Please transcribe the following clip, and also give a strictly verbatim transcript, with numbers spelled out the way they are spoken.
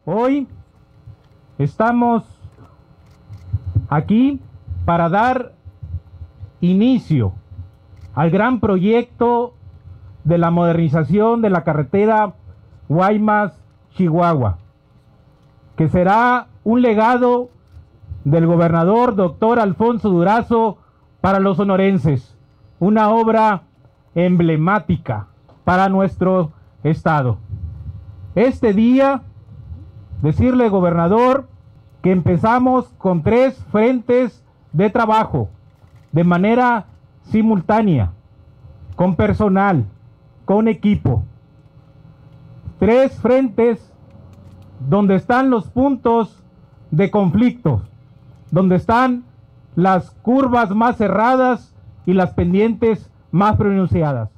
Hoy estamos aquí para dar inicio al gran proyecto de la modernización de la carretera Guaymas-Chihuahua, que será un legado del gobernador doctor Alfonso Durazo para los sonorenses, una obra emblemática para nuestro estado. Este día, decirle, gobernador, que empezamos con tres frentes de trabajo de manera simultánea, con personal, con equipo. Tres frentes donde están los puntos de conflicto, donde están las curvas más cerradas y las pendientes más pronunciadas.